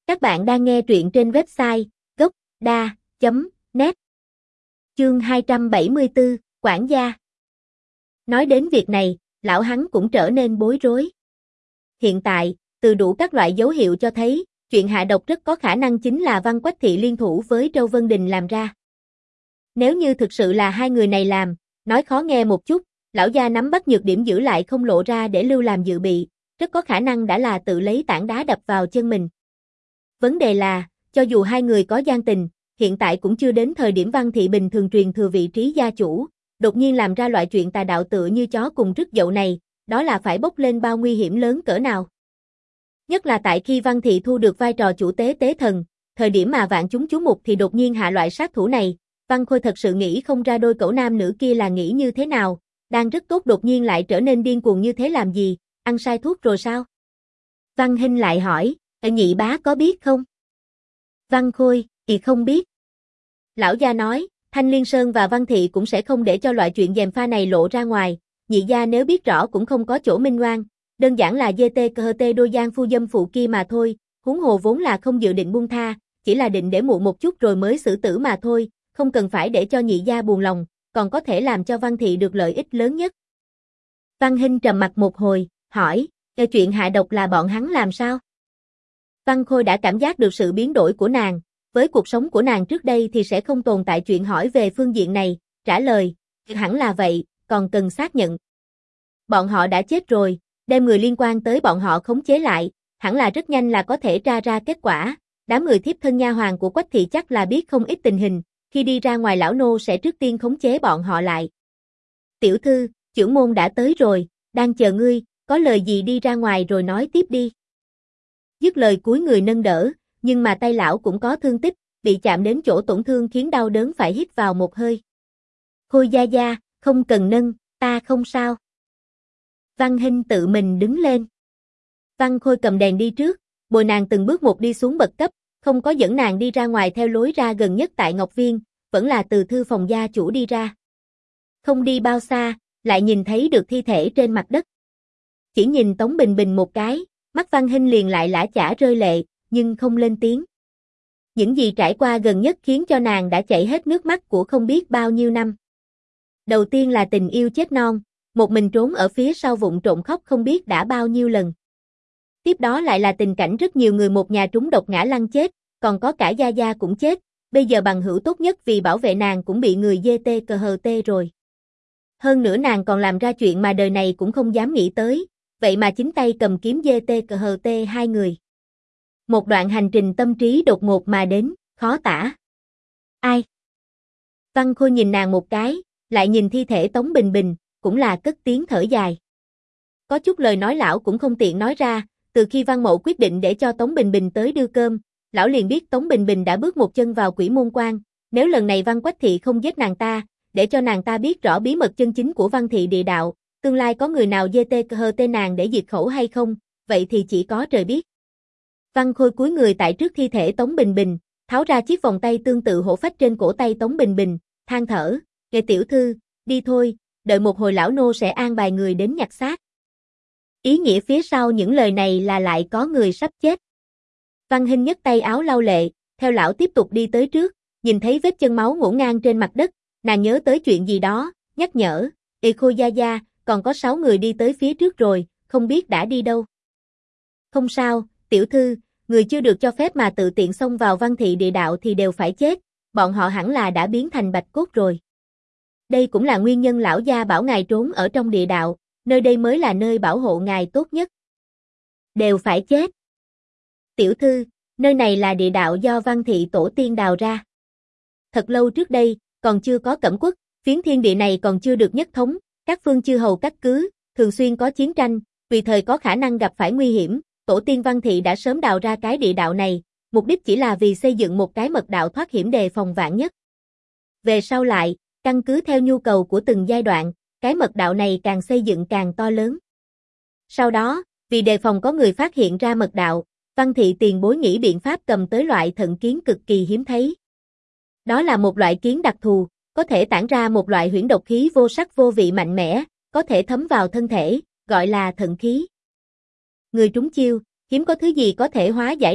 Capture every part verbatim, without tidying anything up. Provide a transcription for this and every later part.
Các bạn đang nghe truyện trên website gốc đa chấm net. Chương hai trăm bảy mươi tư, quản gia. Nói đến việc này, lão hắn cũng trở nên bối rối. Hiện tại, từ đủ các loại dấu hiệu cho thấy, chuyện hạ độc rất có khả năng chính là Văn Quách Thị liên thủ với Châu Vân Đình làm ra. Nếu như thực sự là hai người này làm, nói khó nghe một chút, lão gia nắm bắt nhược điểm giữ lại không lộ ra để lưu làm dự bị, rất có khả năng đã là tự lấy tảng đá đập vào chân mình. Vấn đề là, cho dù hai người có gian tình, hiện tại cũng chưa đến thời điểm Văn Thị bình thường truyền thừa vị trí gia chủ, đột nhiên làm ra loại chuyện tà đạo tựa như chó cùng rứt dậu này, đó là phải bốc lên bao nguy hiểm lớn cỡ nào. Nhất là tại khi Văn Thị thu được vai trò chủ tế tế thần, thời điểm mà vạn chúng chú mục thì đột nhiên hạ loại sát thủ này, Văn Khôi thật sự nghĩ không ra đôi cẩu nam nữ kia là nghĩ như thế nào, đang rất tốt đột nhiên lại trở nên điên cuồng như thế làm gì, ăn sai thuốc rồi sao? Văn Hinh lại hỏi, nhị bá có biết không? Văn Khôi, thì không biết. Lão gia nói, Thanh Liên Sơn và Văn Thị cũng sẽ không để cho loại chuyện gièm pha này lộ ra ngoài, nhị gia nếu biết rõ cũng không có chỗ minh oan, đơn giản là dê tê cờ tê đôi giang phu dâm phụ kia mà thôi, huống hồ vốn là không dự định buông tha, chỉ là định để muộn một chút rồi mới xử tử mà thôi, không cần phải để cho nhị gia buồn lòng, còn có thể làm cho Văn Thị được lợi ích lớn nhất. Văn Hinh trầm mặt một hồi, hỏi, chuyện hạ độc là bọn hắn làm sao? Văn Khôi đã cảm giác được sự biến đổi của nàng, với cuộc sống của nàng trước đây thì sẽ không tồn tại chuyện hỏi về phương diện này, trả lời, hẳn là vậy, còn cần xác nhận. Bọn họ đã chết rồi, đem người liên quan tới bọn họ khống chế lại, hẳn là rất nhanh là có thể tra ra kết quả, đám người thiếp thân nha hoàn của Quách Thị chắc là biết không ít tình hình, khi đi ra ngoài lão nô sẽ trước tiên khống chế bọn họ lại. Tiểu thư, chưởng môn đã tới rồi, đang chờ ngươi, có lời gì đi ra ngoài rồi nói tiếp đi. Dứt lời cúi người nâng đỡ, nhưng mà tay lão cũng có thương tích, bị chạm đến chỗ tổn thương khiến đau đớn phải hít vào một hơi. Khôi gia gia, không cần nâng, ta không sao. Văn Hinh tự mình đứng lên. Văn Khôi cầm đèn đi trước, bồi nàng từng bước một đi xuống bậc cấp, không có dẫn nàng đi ra ngoài theo lối ra gần nhất tại Ngọc Viên, vẫn là từ thư phòng gia chủ đi ra. Không đi bao xa, lại nhìn thấy được thi thể trên mặt đất. Chỉ nhìn Tống Bình Bình một cái, mắt Văn Hinh liền lại lã chả rơi lệ, nhưng không lên tiếng. Những gì trải qua gần nhất khiến cho nàng đã chảy hết nước mắt của không biết bao nhiêu năm. Đầu tiên là tình yêu chết non, một mình trốn ở phía sau vụng trộm khóc không biết đã bao nhiêu lần. Tiếp đó lại là tình cảnh rất nhiều người một nhà trúng độc ngã lăn chết, còn có cả gia gia cũng chết, bây giờ bằng hữu tốt nhất vì bảo vệ nàng cũng bị người dê tê cờ hờ tê rồi. Hơn nữa nàng còn làm ra chuyện mà đời này cũng không dám nghĩ tới, vậy mà chính tay cầm kiếm dê tê cờ hờ tê hai người. Một đoạn hành trình tâm trí đột ngột mà đến, khó tả. Ai? Văn Khôi nhìn nàng một cái, lại nhìn thi thể Tống Bình Bình, cũng là cất tiếng thở dài. Có chút lời nói lão cũng không tiện nói ra, từ khi Văn Mậu quyết định để cho Tống Bình Bình tới đưa cơm, lão liền biết Tống Bình Bình đã bước một chân vào quỷ môn quan, nếu lần này Văn Quách Thị không giết nàng ta, để cho nàng ta biết rõ bí mật chân chính của Văn Thị địa đạo, tương lai có người nào dê tê hờ tê nàng để diệt khẩu hay không, vậy thì chỉ có trời biết. Văn Khôi cúi người tại trước thi thể Tống Bình Bình, tháo ra chiếc vòng tay tương tự hổ phách trên cổ tay Tống Bình Bình, than thở, "Nghe tiểu thư, đi thôi, đợi một hồi lão nô sẽ an bài người đến nhặt xác." Ý nghĩa phía sau những lời này là lại có người sắp chết. Văn Hinh nhấc tay áo lau lệ, theo lão tiếp tục đi tới trước, nhìn thấy vết chân máu ngổn ngang trên mặt đất, nàng nhớ tới chuyện gì đó, nhắc nhở, "Ê Khôi gia gia, còn có sáu người đi tới phía trước rồi, không biết đã đi đâu." "Không sao, tiểu thư, người chưa được cho phép mà tự tiện xông vào Văn Thị địa đạo thì đều phải chết, bọn họ hẳn là đã biến thành bạch cốt rồi. Đây cũng là nguyên nhân lão gia bảo ngài trốn ở trong địa đạo, nơi đây mới là nơi bảo hộ ngài tốt nhất." "Đều phải chết." "Tiểu thư, nơi này là địa đạo do Văn Thị tổ tiên đào ra. Thật lâu trước đây, còn chưa có cẩm quốc, phiến thiên địa này còn chưa được nhất thống, các phương chư hầu cắt cứ, thường xuyên có chiến tranh, tùy thời có khả năng gặp phải nguy hiểm, tổ tiên Văn Thị đã sớm đào ra cái địa đạo này, mục đích chỉ là vì xây dựng một cái mật đạo thoát hiểm đề phòng vạn nhất. Về sau lại, căn cứ theo nhu cầu của từng giai đoạn, cái mật đạo này càng xây dựng càng to lớn. Sau đó, vì đề phòng có người phát hiện ra mật đạo, Văn Thị tiền bối nghĩ biện pháp cầm tới loại thận kiến cực kỳ hiếm thấy. Đó là một loại kiến đặc thù, có thể tản ra một loại huyễn độc khí vô sắc vô vị mạnh mẽ, có thể thấm vào thân thể, gọi là thận khí. Người trúng chiêu, hiếm có thứ gì có thể hóa giải được,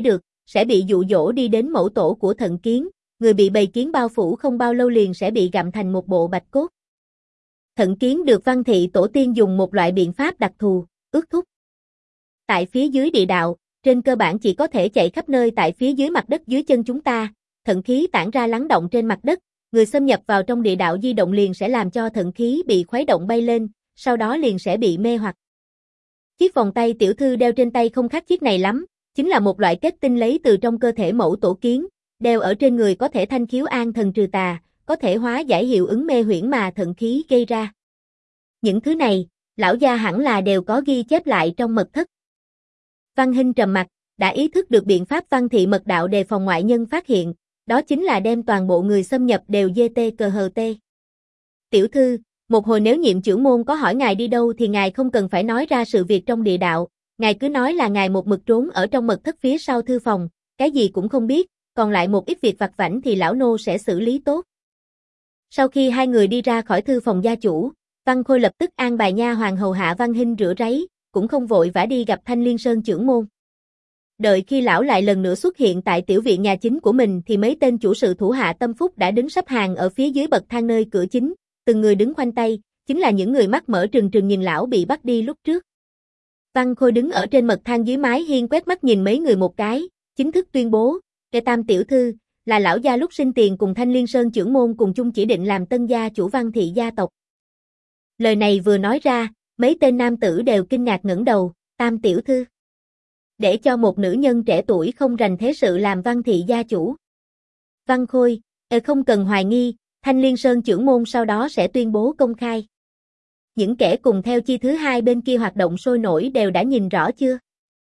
sẽ bị dụ dỗ đi đến mẫu tổ của thận kiến, người bị bầy kiến bao phủ không bao lâu liền sẽ bị gặm thành một bộ bạch cốt. Thận kiến được Văn Thị tổ tiên dùng một loại biện pháp đặc thù, ước thúc. Tại phía dưới địa đạo, trên cơ bản chỉ có thể chạy khắp nơi tại phía dưới mặt đất dưới chân chúng ta, thận khí tản ra lắng động trên mặt đất, người xâm nhập vào trong địa đạo di động liền sẽ làm cho thận khí bị khuấy động bay lên, sau đó liền sẽ bị mê hoặc. Chiếc vòng tay tiểu thư đeo trên tay không khác chiếc này lắm, chính là một loại kết tinh lấy từ trong cơ thể mẫu tổ kiến, đeo ở trên người có thể thanh khiếu an thần trừ tà, có thể hóa giải hiệu ứng mê huyễn mà thận khí gây ra. Những thứ này, lão gia hẳn là đều có ghi chép lại trong mật thất. Văn Hinh trầm mặt, đã ý thức được biện pháp Văn Thị mật đạo đề phòng ngoại nhân phát hiện, đó chính là đem toàn bộ người xâm nhập đều giê tê cờ hờ tê. Tiểu thư, một hồi nếu nhiệm trưởng môn có hỏi ngài đi đâu thì ngài không cần phải nói ra sự việc trong địa đạo, ngài cứ nói là ngài một mực trốn ở trong mật thất phía sau thư phòng, cái gì cũng không biết, còn lại một ít việc vặt vãnh thì lão nô sẽ xử lý tốt. Sau khi hai người đi ra khỏi thư phòng gia chủ, Văn Khôi lập tức an bài nha hoàn hầu hạ Văn Hinh rửa ráy, cũng không vội vã đi gặp Thanh Liên Sơn trưởng môn. Đợi khi lão lại lần nữa xuất hiện tại tiểu viện nhà chính của mình thì mấy tên chủ sự thủ hạ tâm phúc đã đứng sắp hàng ở phía dưới bậc thang nơi cửa chính, từng người đứng khoanh tay, chính là những người mắt mở trừng trừng nhìn lão bị bắt đi lúc trước. Văn Khôi đứng ở trên bậc thang dưới mái hiên quét mắt nhìn mấy người một cái, chính thức tuyên bố, Kẻ Tam tiểu thư, là lão gia lúc sinh tiền cùng Thanh Liên Sơn trưởng môn cùng chung chỉ định làm tân gia chủ Văn Thị gia tộc. Lời này vừa nói ra, mấy tên nam tử đều kinh ngạc ngẩng đầu, Tam tiểu thư. Để cho một nữ nhân trẻ tuổi không rành thế sự làm Văn Thị gia chủ. Văn Khôi, e không cần hoài nghi, Thanh Liên Sơn trưởng môn sau đó sẽ tuyên bố công khai. Những kẻ cùng theo chi thứ hai bên kia hoạt động sôi nổi đều đã nhìn rõ chưa?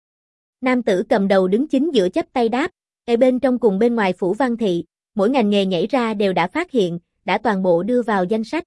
Nam tử cầm đầu đứng chính giữa chắp tay đáp, e bên trong cùng bên ngoài phủ Văn Thị, mỗi ngành nghề nhảy ra đều đã phát hiện, đã toàn bộ đưa vào danh sách.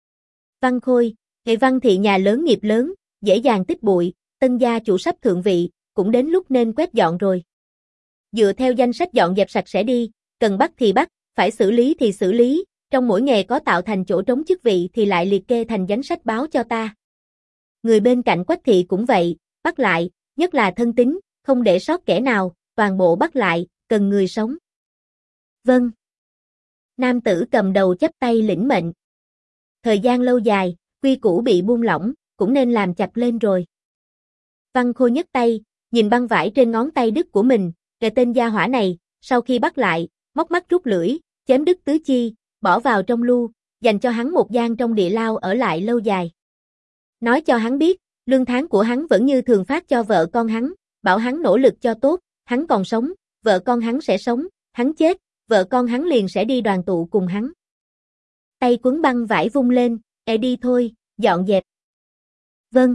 Văn Khôi, e Văn Thị nhà lớn nghiệp lớn, dễ dàng tích bụi, tân gia chủ sắp thượng vị, cũng đến lúc nên quét dọn rồi. Dựa theo danh sách dọn dẹp sạch sẽ đi, cần bắt thì bắt, phải xử lý thì xử lý, trong mỗi nghề có tạo thành chỗ trống chức vị thì lại liệt kê thành danh sách báo cho ta. Người bên cạnh Quách Thị cũng vậy, bắt lại, nhất là thân tín, không để sót kẻ nào, toàn bộ bắt lại, cần người sống. Vâng. Nam tử cầm đầu chắp tay lĩnh mệnh. Thời gian lâu dài, quy củ bị buông lỏng, cũng nên làm chặt lên rồi. Văn Khôi nhấc tay, nhìn băng vải trên ngón tay đứt của mình, kẻ tên gia hỏa này, sau khi bắt lại, móc mắt rút lưỡi, chém đứt tứ chi, bỏ vào trong lu, dành cho hắn một gian trong địa lao ở lại lâu dài. Nói cho hắn biết, lương tháng của hắn vẫn như thường phát cho vợ con hắn, bảo hắn nỗ lực cho tốt, hắn còn sống, vợ con hắn sẽ sống, hắn chết, vợ con hắn liền sẽ đi đoàn tụ cùng hắn. Tay quấn băng vải vung lên, e đi thôi, dọn dẹp. Vâng.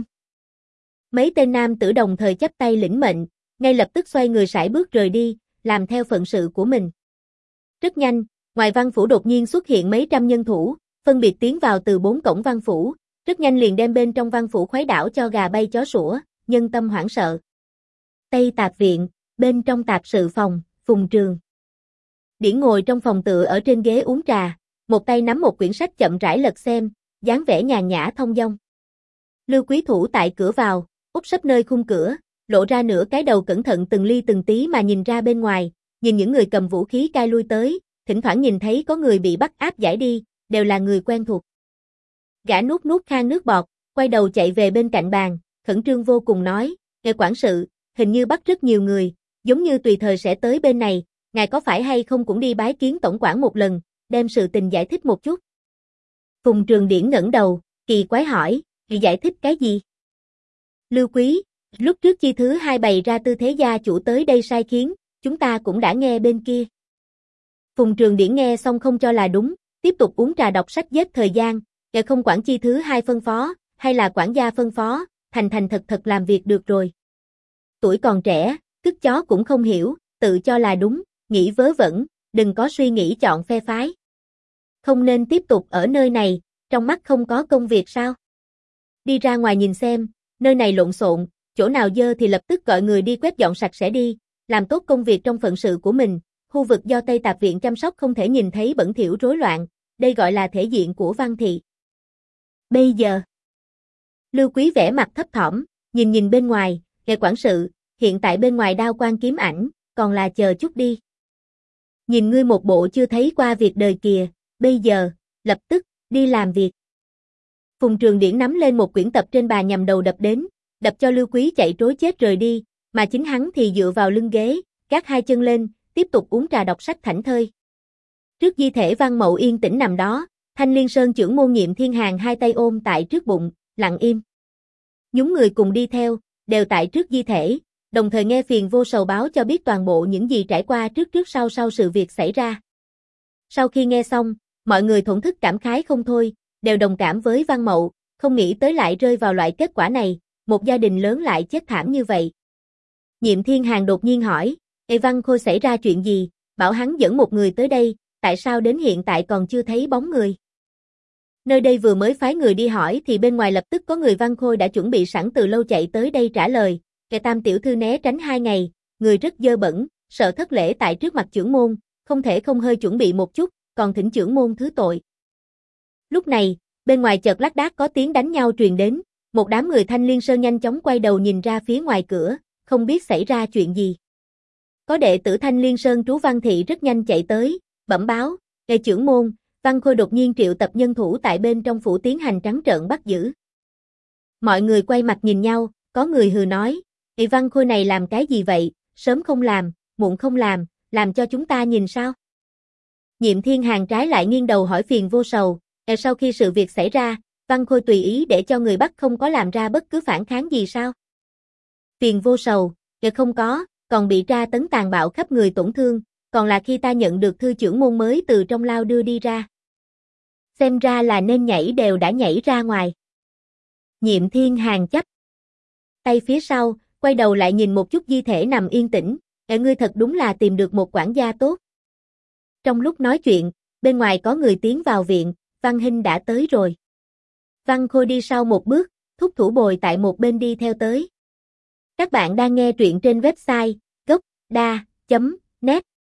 Mấy tên nam tử đồng thời chắp tay lĩnh mệnh, ngay lập tức xoay người sải bước rời đi, làm theo phận sự của mình. Rất nhanh, ngoài văn phủ đột nhiên xuất hiện mấy trăm nhân thủ, phân biệt tiến vào từ bốn cổng văn phủ, rất nhanh liền đem bên trong văn phủ khuấy đảo cho gà bay chó sủa, nhân tâm hoảng sợ. Tây Tạp viện, bên trong tạp sự phòng, Phùng Trường. Điển ngồi trong phòng tựa ở trên ghế uống trà, một tay nắm một quyển sách chậm rãi lật xem, dáng vẻ nhàn nhã thông dong. Lưu Quý Thủ tại cửa vào, úp sấp nơi khung cửa, lộ ra nửa cái đầu cẩn thận từng ly từng tí mà nhìn ra bên ngoài, nhìn những người cầm vũ khí cai lui tới, thỉnh thoảng nhìn thấy có người bị bắt áp giải đi, đều là người quen thuộc. Gã nuốt nuốt khan nước bọt, quay đầu chạy về bên cạnh bàn, khẩn trương vô cùng nói, nghe quản sự, hình như bắt rất nhiều người, giống như tùy thời sẽ tới bên này, ngài có phải hay không cũng đi bái kiến tổng quản một lần, đem sự tình giải thích một chút. Phùng Trường Điển ngẩng đầu, kỳ quái hỏi, giải thích cái gì? Lưu Quý, lúc trước chi thứ hai bày ra tư thế gia chủ tới đây sai khiến, chúng ta cũng đã nghe bên kia. Phùng Trường Điển nghe xong không cho là đúng, tiếp tục uống trà đọc sách giết thời gian, kẻ không quản chi thứ hai phân phó, hay là quản gia phân phó, thành thành thật thật làm việc được rồi. Tuổi còn trẻ, cứt chó cũng không hiểu, tự cho là đúng, nghĩ vớ vẩn, đừng có suy nghĩ chọn phe phái. Không nên tiếp tục ở nơi này, trong mắt không có công việc sao? Đi ra ngoài nhìn xem, nơi này lộn xộn, chỗ nào dơ thì lập tức gọi người đi quét dọn sạch sẽ đi, làm tốt công việc trong phận sự của mình, khu vực do Tây Tạp viện chăm sóc không thể nhìn thấy bẩn thỉu rối loạn, đây gọi là thể diện của Văn Thị. Bây giờ, Lưu Quý vẻ mặt thấp thỏm, nhìn nhìn bên ngoài, nghe quản sự, hiện tại bên ngoài đao quan kiếm ảnh, còn là chờ chút đi. Nhìn ngươi một bộ chưa thấy qua việc đời kìa, bây giờ, lập tức, đi làm việc. Phùng Trường Điển nắm lên một quyển tập trên bàn nhằm đầu đập đến, đập cho Lưu Quý chạy trối chết rời đi, mà chính hắn thì dựa vào lưng ghế, gác hai chân lên, tiếp tục uống trà đọc sách thảnh thơi. Trước di thể Văn Mậu yên tĩnh nằm đó, Thanh Liên Sơn trưởng môn Nhiệm Thiên Hàn hai tay ôm tại trước bụng, lặng im. Nhúng người cùng đi theo, đều tại trước di thể, đồng thời nghe Phiền Vô Sầu báo cho biết toàn bộ những gì trải qua trước trước sau sau sự việc xảy ra. Sau khi nghe xong, mọi người thổn thức cảm khái không thôi, đều đồng cảm với Văn Mậu, không nghĩ tới lại rơi vào loại kết quả này, một gia đình lớn lại chết thảm như vậy. Nhiệm Thiên Hàn đột nhiên hỏi, Ê Văn Khôi xảy ra chuyện gì, bảo hắn dẫn một người tới đây, tại sao đến hiện tại còn chưa thấy bóng người? Nơi đây vừa mới phái người đi hỏi thì bên ngoài lập tức có người Văn Khôi đã chuẩn bị sẵn từ lâu chạy tới đây trả lời, Kẻ Tam tiểu thư né tránh hai ngày, người rất dơ bẩn, sợ thất lễ tại trước mặt trưởng môn, không thể không hơi chuẩn bị một chút, còn thỉnh trưởng môn thứ tội. Lúc này, bên ngoài chợt lác đác có tiếng đánh nhau truyền đến, một đám người Thanh Liên Sơn nhanh chóng quay đầu nhìn ra phía ngoài cửa, không biết xảy ra chuyện gì. Có đệ tử Thanh Liên Sơn trú Văn Thị rất nhanh chạy tới, bẩm báo, Ê trưởng môn, Văn Khôi đột nhiên triệu tập nhân thủ tại bên trong phủ tiến hành trắng trợn bắt giữ. Mọi người quay mặt nhìn nhau, có người hừ nói, Ê Văn Khôi này làm cái gì vậy, sớm không làm, muộn không làm, làm cho chúng ta nhìn sao? Nhiệm Thiên Hàn trái lại nghiêng đầu hỏi Phiền Vô Sầu, Ê sau khi sự việc xảy ra, Văn Khôi tùy ý để cho người bắt không có làm ra bất cứ phản kháng gì sao? Phiền Vô Sầu, Ê không có, còn bị tra tấn tàn bạo khắp người tổn thương, còn là khi ta nhận được thư trưởng môn mới từ trong lao đưa đi ra. Xem ra là nên nhảy đều đã nhảy ra ngoài. Nhiệm Thiên Hàn chắp tay phía sau, quay đầu lại nhìn một chút di thể nằm yên tĩnh, Ê ngươi thật đúng là tìm được một quản gia tốt. Trong lúc nói chuyện, bên ngoài có người tiến vào viện, Văn Hinh đã tới rồi. Văn Khôi đi sau một bước, thúc thủ bồi tại một bên đi theo tới. Các bạn đang nghe truyện trên website gốc đa chấm net